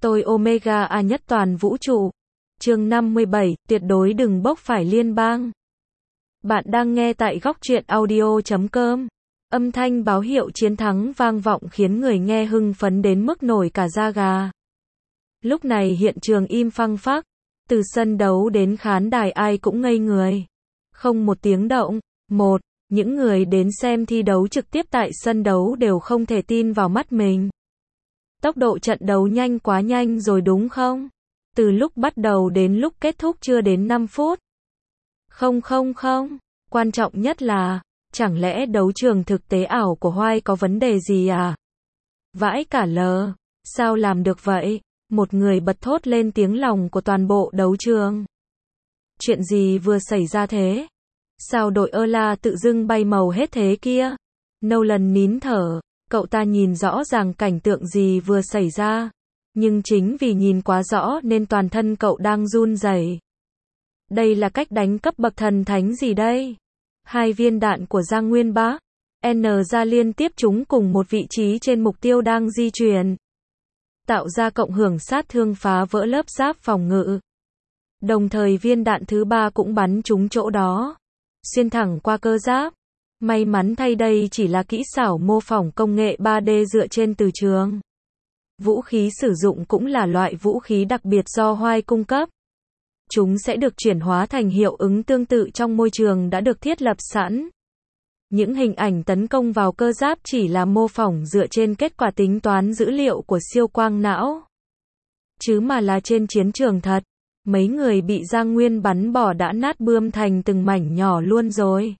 Tôi Omega A nhất toàn vũ trụ. Chương 57, tuyệt đối đừng bốc phải liên bang. Bạn đang nghe tại góc truyện audio.com. Âm thanh báo hiệu chiến thắng vang vọng khiến người nghe hưng phấn đến mức nổi cả da gà. Lúc này hiện trường im phăng phắc, từ sân đấu đến khán đài ai cũng ngây người. Không một tiếng động. Những người đến xem thi đấu trực tiếp tại sân đấu đều không thể tin vào mắt mình. Tốc độ trận đấu nhanh quá nhanh rồi đúng không? Từ lúc bắt đầu đến lúc kết thúc chưa đến 5 phút. Không. Quan trọng nhất là, chẳng lẽ đấu trường thực tế ảo của Hoài có vấn đề gì à? Vãi cả lờ. Sao làm được vậy? Một người bật thốt lên tiếng lòng của toàn bộ đấu trường. Chuyện gì vừa xảy ra thế? Sao đội Ela tự dưng bay màu hết thế kia? Nolan nín thở. Cậu ta nhìn rõ ràng cảnh tượng gì vừa xảy ra. Nhưng chính vì nhìn quá rõ nên toàn thân cậu đang run rẩy. Đây là cách đánh cấp bậc thần thánh gì đây? 2 viên đạn của Giang Nguyên Bá N ra liên tiếp chúng cùng một vị trí trên mục tiêu đang di chuyển. Tạo ra cộng hưởng sát thương phá vỡ lớp giáp phòng ngự. Đồng thời viên đạn thứ 3 cũng bắn trúng chỗ đó. Xuyên thẳng qua cơ giáp. May mắn thay đây chỉ là kỹ xảo mô phỏng công nghệ 3D dựa trên từ trường. Vũ khí sử dụng cũng là loại vũ khí đặc biệt do Hoài cung cấp. Chúng sẽ được chuyển hóa thành hiệu ứng tương tự trong môi trường đã được thiết lập sẵn. Những hình ảnh tấn công vào cơ giáp chỉ là mô phỏng dựa trên kết quả tính toán dữ liệu của siêu quang não. Chứ mà là trên chiến trường thật, mấy người bị Giang Nguyên bắn bỏ đã nát bươm thành từng mảnh nhỏ luôn rồi.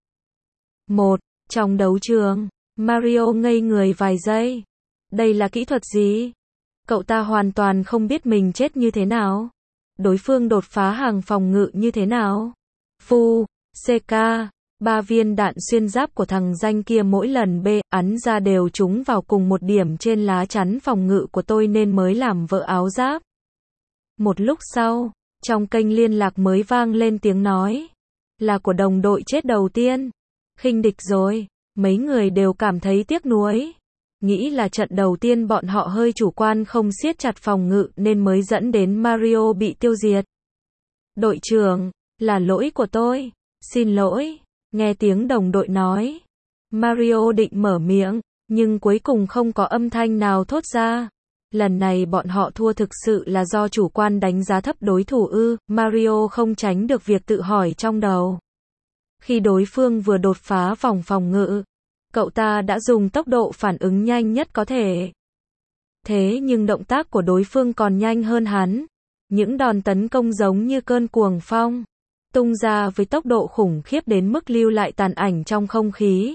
Trong đấu trường, Mario ngây người vài giây. Đây là kỹ thuật gì? Cậu ta hoàn toàn không biết mình chết như thế nào. Đối phương đột phá hàng phòng ngự như thế nào? CK, 3 viên đạn xuyên giáp của thằng danh kia mỗi lần ắn ra đều trúng vào cùng một điểm trên lá chắn phòng ngự của tôi nên mới làm vỡ áo giáp. Một lúc sau, trong kênh liên lạc mới vang lên tiếng nói. Là của đồng đội chết đầu tiên. Khinh địch rồi. Mấy người đều cảm thấy tiếc nuối. Nghĩ là trận đầu tiên bọn họ hơi chủ quan không siết chặt phòng ngự nên mới dẫn đến Mario bị tiêu diệt. Đội trưởng, là lỗi của tôi. Xin lỗi. Nghe tiếng đồng đội nói. Mario định mở miệng, nhưng cuối cùng không có âm thanh nào thốt ra. Lần này bọn họ thua thực sự là do chủ quan đánh giá thấp đối thủ ư? Mario không tránh được việc tự hỏi trong đầu. Khi đối phương vừa đột phá vòng phòng ngự, cậu ta đã dùng tốc độ phản ứng nhanh nhất có thể. Thế nhưng động tác của đối phương còn nhanh hơn hắn. Những đòn tấn công giống như cơn cuồng phong, tung ra với tốc độ khủng khiếp đến mức lưu lại tàn ảnh trong không khí.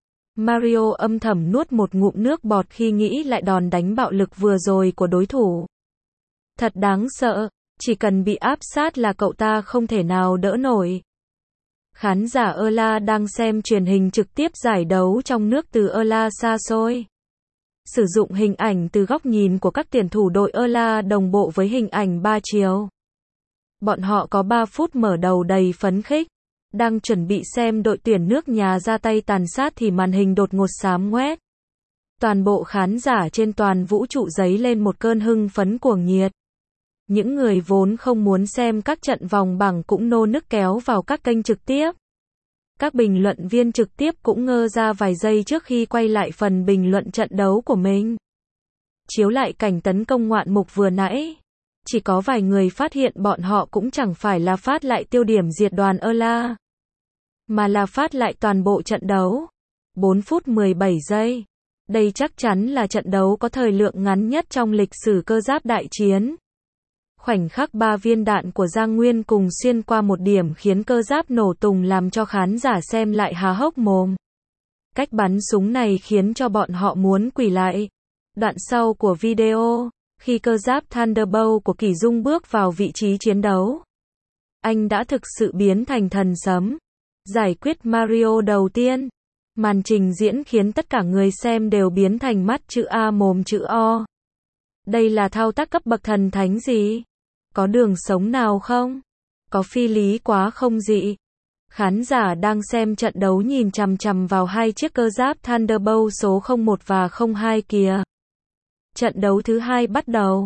Mario âm thầm nuốt một ngụm nước bọt khi nghĩ lại đòn đánh bạo lực vừa rồi của đối thủ. Thật đáng sợ, chỉ cần bị áp sát là cậu ta không thể nào đỡ nổi. Khán giả Ela đang xem truyền hình trực tiếp giải đấu trong nước từ Ela xa xôi. Sử dụng hình ảnh từ góc nhìn của các tuyển thủ đội Ela đồng bộ với hình ảnh 3 chiều. Bọn họ có 3 phút mở đầu đầy phấn khích. Đang chuẩn bị xem đội tuyển nước nhà ra tay tàn sát thì màn hình đột ngột xám ngoét. Toàn bộ khán giả trên toàn vũ trụ dấy lên một cơn hưng phấn cuồng nhiệt. Những người vốn không muốn xem các trận vòng bảng cũng nô nức kéo vào các kênh trực tiếp. Các bình luận viên trực tiếp cũng ngơ ra vài giây trước khi quay lại phần bình luận trận đấu của mình. Chiếu lại cảnh tấn công ngoạn mục vừa nãy. Chỉ có vài người phát hiện bọn họ cũng chẳng phải là phát lại tiêu điểm diệt đoàn Ela, mà là phát lại toàn bộ trận đấu. 4 phút 17 giây. Đây chắc chắn là trận đấu có thời lượng ngắn nhất trong lịch sử cơ giáp đại chiến. Khoảnh khắc 3 viên đạn của Giang Nguyên cùng xuyên qua một điểm khiến cơ giáp nổ tung làm cho khán giả xem lại há hốc mồm. Cách bắn súng này khiến cho bọn họ muốn quỳ lại. Đoạn sau của video, khi cơ giáp Thunderbolt của Kỷ Dung bước vào vị trí chiến đấu, anh đã thực sự biến thành thần sấm. Giải quyết Mario đầu tiên. Màn trình diễn khiến tất cả người xem đều biến thành mắt chữ A mồm chữ O. Đây là thao tác cấp bậc thần thánh gì? Có đường sống nào không? Có phi lý quá không dị? Khán giả đang xem trận đấu nhìn chằm chằm vào 2 chiếc cơ giáp Thunderbolt số 01 và 02 kìa. Trận đấu thứ 2 bắt đầu.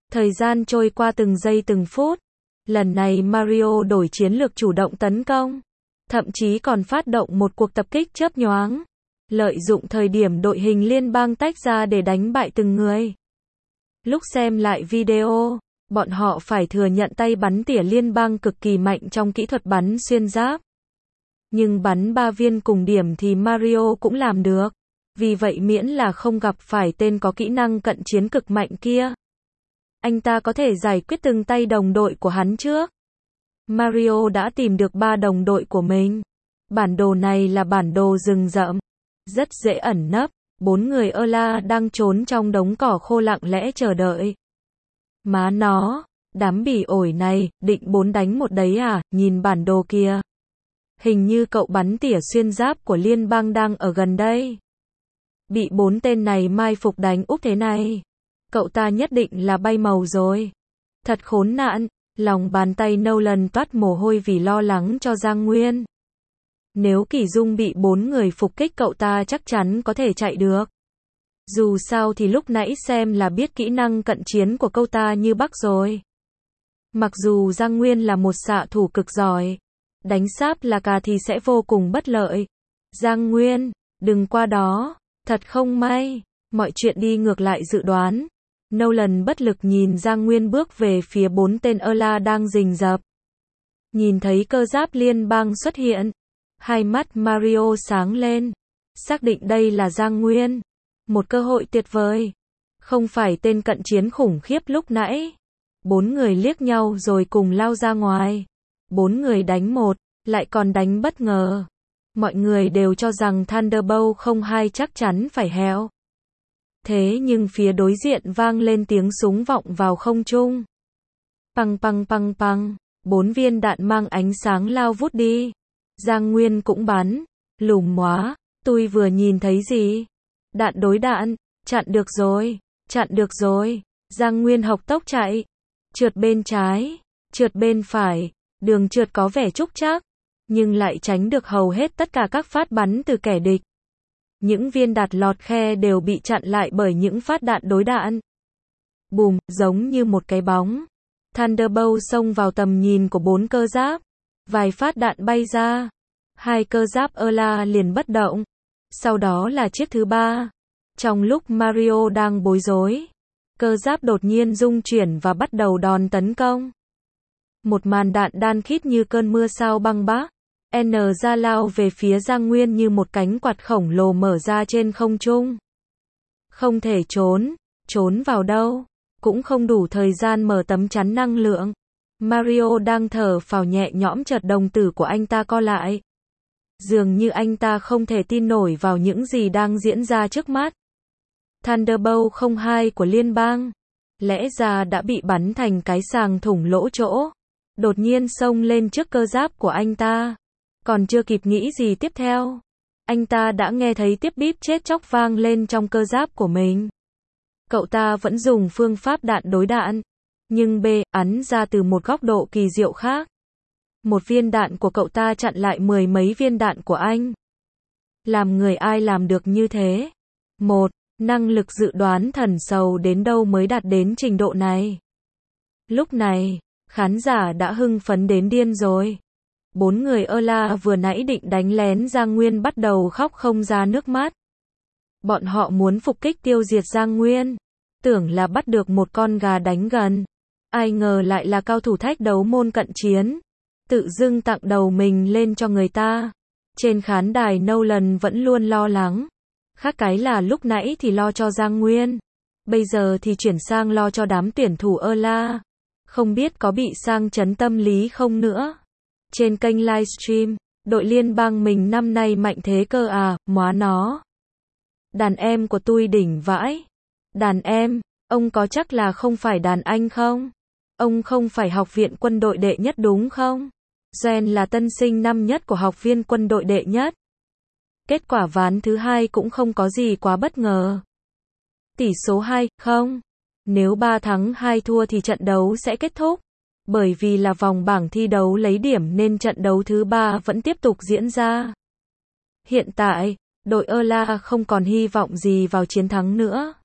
Thời gian trôi qua từng giây từng phút. Lần này Mario đổi chiến lược chủ động tấn công. Thậm chí còn phát động một cuộc tập kích chớp nhoáng. Lợi dụng thời điểm đội hình liên bang tách ra để đánh bại từng người. Lúc xem lại video, bọn họ phải thừa nhận tay bắn tỉa liên bang cực kỳ mạnh trong kỹ thuật bắn xuyên giáp. Nhưng bắn 3 viên cùng điểm thì Mario cũng làm được. Vì vậy miễn là không gặp phải tên có kỹ năng cận chiến cực mạnh kia, anh ta có thể giải quyết từng tay đồng đội của hắn trước. Mario đã tìm được 3 đồng đội của mình. Bản đồ này là bản đồ rừng rậm, rất dễ ẩn nấp. 4 người Ela đang trốn trong đống cỏ khô lặng lẽ chờ đợi. Má nó, đám bỉ ổi này, định 4 đánh 1 đấy à, nhìn bản đồ kìa. Hình như cậu bắn tỉa xuyên giáp của liên bang đang ở gần đây. Bị 4 tên này mai phục đánh úp thế này. Cậu ta nhất định là bay màu rồi. Thật khốn nạn, lòng bàn tay Nolan toát mồ hôi vì lo lắng cho Giang Nguyên. Nếu Kỷ Dung bị 4 người phục kích cậu ta chắc chắn có thể chạy được. Dù sao thì lúc nãy xem là biết kỹ năng cận chiến của cậu ta như bắc rồi. Mặc dù Giang Nguyên là một xạ thủ cực giỏi, đánh sáp là cà thì sẽ vô cùng bất lợi. Giang Nguyên, đừng qua đó, thật không may, mọi chuyện đi ngược lại dự đoán. Nolan bất lực nhìn Giang Nguyên bước về phía 4 tên Ela đang rình rập. Nhìn thấy cơ giáp liên bang xuất hiện, hai mắt Mario sáng lên, xác định đây là Giang Nguyên. Một cơ hội tuyệt vời. Không phải tên cận chiến khủng khiếp lúc nãy. 4 người liếc nhau rồi cùng lao ra ngoài. 4 người đánh 1, lại còn đánh bất ngờ. Mọi người đều cho rằng Thunderbolt 02 chắc chắn phải héo. Thế nhưng phía đối diện vang lên tiếng súng vọng vào không trung. Păng păng păng păng, 4 viên đạn mang ánh sáng lao vút đi. Giang Nguyên cũng bắn. Lùm móa, tôi vừa nhìn thấy gì? Đạn đối đạn, chặn được rồi, chặn được rồi. Giang Nguyên học tốc chạy. Trượt bên trái, trượt bên phải, đường trượt có vẻ trúc trác, nhưng lại tránh được hầu hết tất cả các phát bắn từ kẻ địch. Những viên đạn lọt khe đều bị chặn lại bởi những phát đạn đối đạn. Bùm, giống như một cái bóng. Thunderbolt xông vào tầm nhìn của 4 cơ giáp. Vài phát đạn bay ra. 2 cơ giáp Ela liền bất động. Sau đó là chiếc thứ 3. Trong lúc Mario đang bối rối, cơ giáp đột nhiên rung chuyển và bắt đầu đòn tấn công. Một màn đạn đan khít như cơn mưa sao băng bác. Ra lao về phía Giang Nguyên như một cánh quạt khổng lồ mở ra trên không trung. Không thể trốn, trốn vào đâu, cũng không đủ thời gian mở tấm chắn năng lượng. Mario đang thở phào nhẹ nhõm chợt đồng tử của anh ta co lại. Dường như anh ta không thể tin nổi vào những gì đang diễn ra trước mắt. Thunderbolt 02 của liên bang, lẽ ra đã bị bắn thành cái sàng thủng lỗ chỗ. Đột nhiên xông lên trước cơ giáp của anh ta. Còn chưa kịp nghĩ gì tiếp theo, anh ta đã nghe thấy tiếp bíp chết chóc vang lên trong cơ giáp của mình. Cậu ta vẫn dùng phương pháp đạn đối đạn, nhưng ắn ra từ một góc độ kỳ diệu khác. Một viên đạn của cậu ta chặn lại 10 mấy viên đạn của anh. Làm người ai làm được như thế? Năng lực dự đoán thần sầu đến đâu mới đạt đến trình độ này? Lúc này, khán giả đã hưng phấn đến điên rồi. 4 người Ela vừa nãy định đánh lén Giang Nguyên bắt đầu khóc không ra nước mắt. Bọn họ muốn phục kích tiêu diệt Giang Nguyên. Tưởng là bắt được một con gà đánh gần. Ai ngờ lại là cao thủ thách đấu môn cận chiến. Tự dưng tặng đầu mình lên cho người ta. Trên khán đài Nolan vẫn luôn lo lắng. Khác cái là lúc nãy thì lo cho Giang Nguyên. Bây giờ thì chuyển sang lo cho đám tuyển thủ Ela. Không biết có bị sang chấn tâm lý không nữa. Trên kênh livestream, đội liên bang mình năm nay mạnh thế cơ à, móa nó. Đàn em của tôi đỉnh vãi. Đàn em, ông có chắc là không phải đàn anh không? Ông không phải học viện quân đội đệ nhất đúng không? Gen là tân sinh năm nhất của học viên quân đội đệ nhất. Kết quả ván thứ 2 cũng không có gì quá bất ngờ. Tỷ số 2-0. Nếu 3 thắng 2 thua thì trận đấu sẽ kết thúc. Bởi vì là vòng bảng thi đấu lấy điểm nên trận đấu thứ 3 vẫn tiếp tục diễn ra. Hiện tại, đội Ela không còn hy vọng gì vào chiến thắng nữa.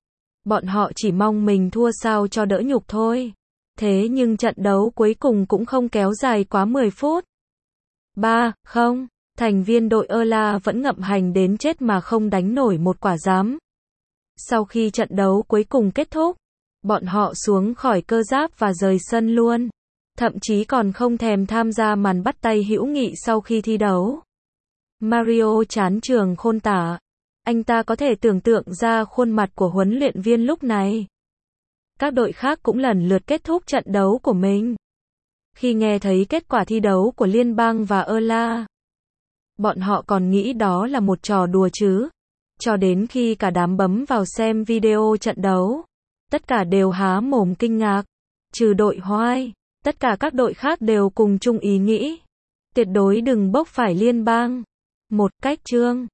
Bọn họ chỉ mong mình thua sao cho đỡ nhục thôi. Thế nhưng trận đấu cuối cùng cũng không kéo dài quá 10 phút. 3-0, thành viên đội Ela vẫn ngậm hành đến chết mà không đánh nổi một quả giám. Sau khi trận đấu cuối cùng kết thúc, bọn họ xuống khỏi cơ giáp và rời sân luôn. Thậm chí còn không thèm tham gia màn bắt tay hữu nghị sau khi thi đấu. Mario chán trường khôn tả. Anh ta có thể tưởng tượng ra khuôn mặt của huấn luyện viên lúc này. Các đội khác cũng lần lượt kết thúc trận đấu của mình. Khi nghe thấy kết quả thi đấu của Liên bang và Ela, bọn họ còn nghĩ đó là một trò đùa chứ. Cho đến khi cả đám bấm vào xem video trận đấu, tất cả đều há mồm kinh ngạc. Trừ đội Hoai, tất cả các đội khác đều cùng chung ý nghĩ. Tuyệt đối đừng bốc phải Liên bang. Một cách chương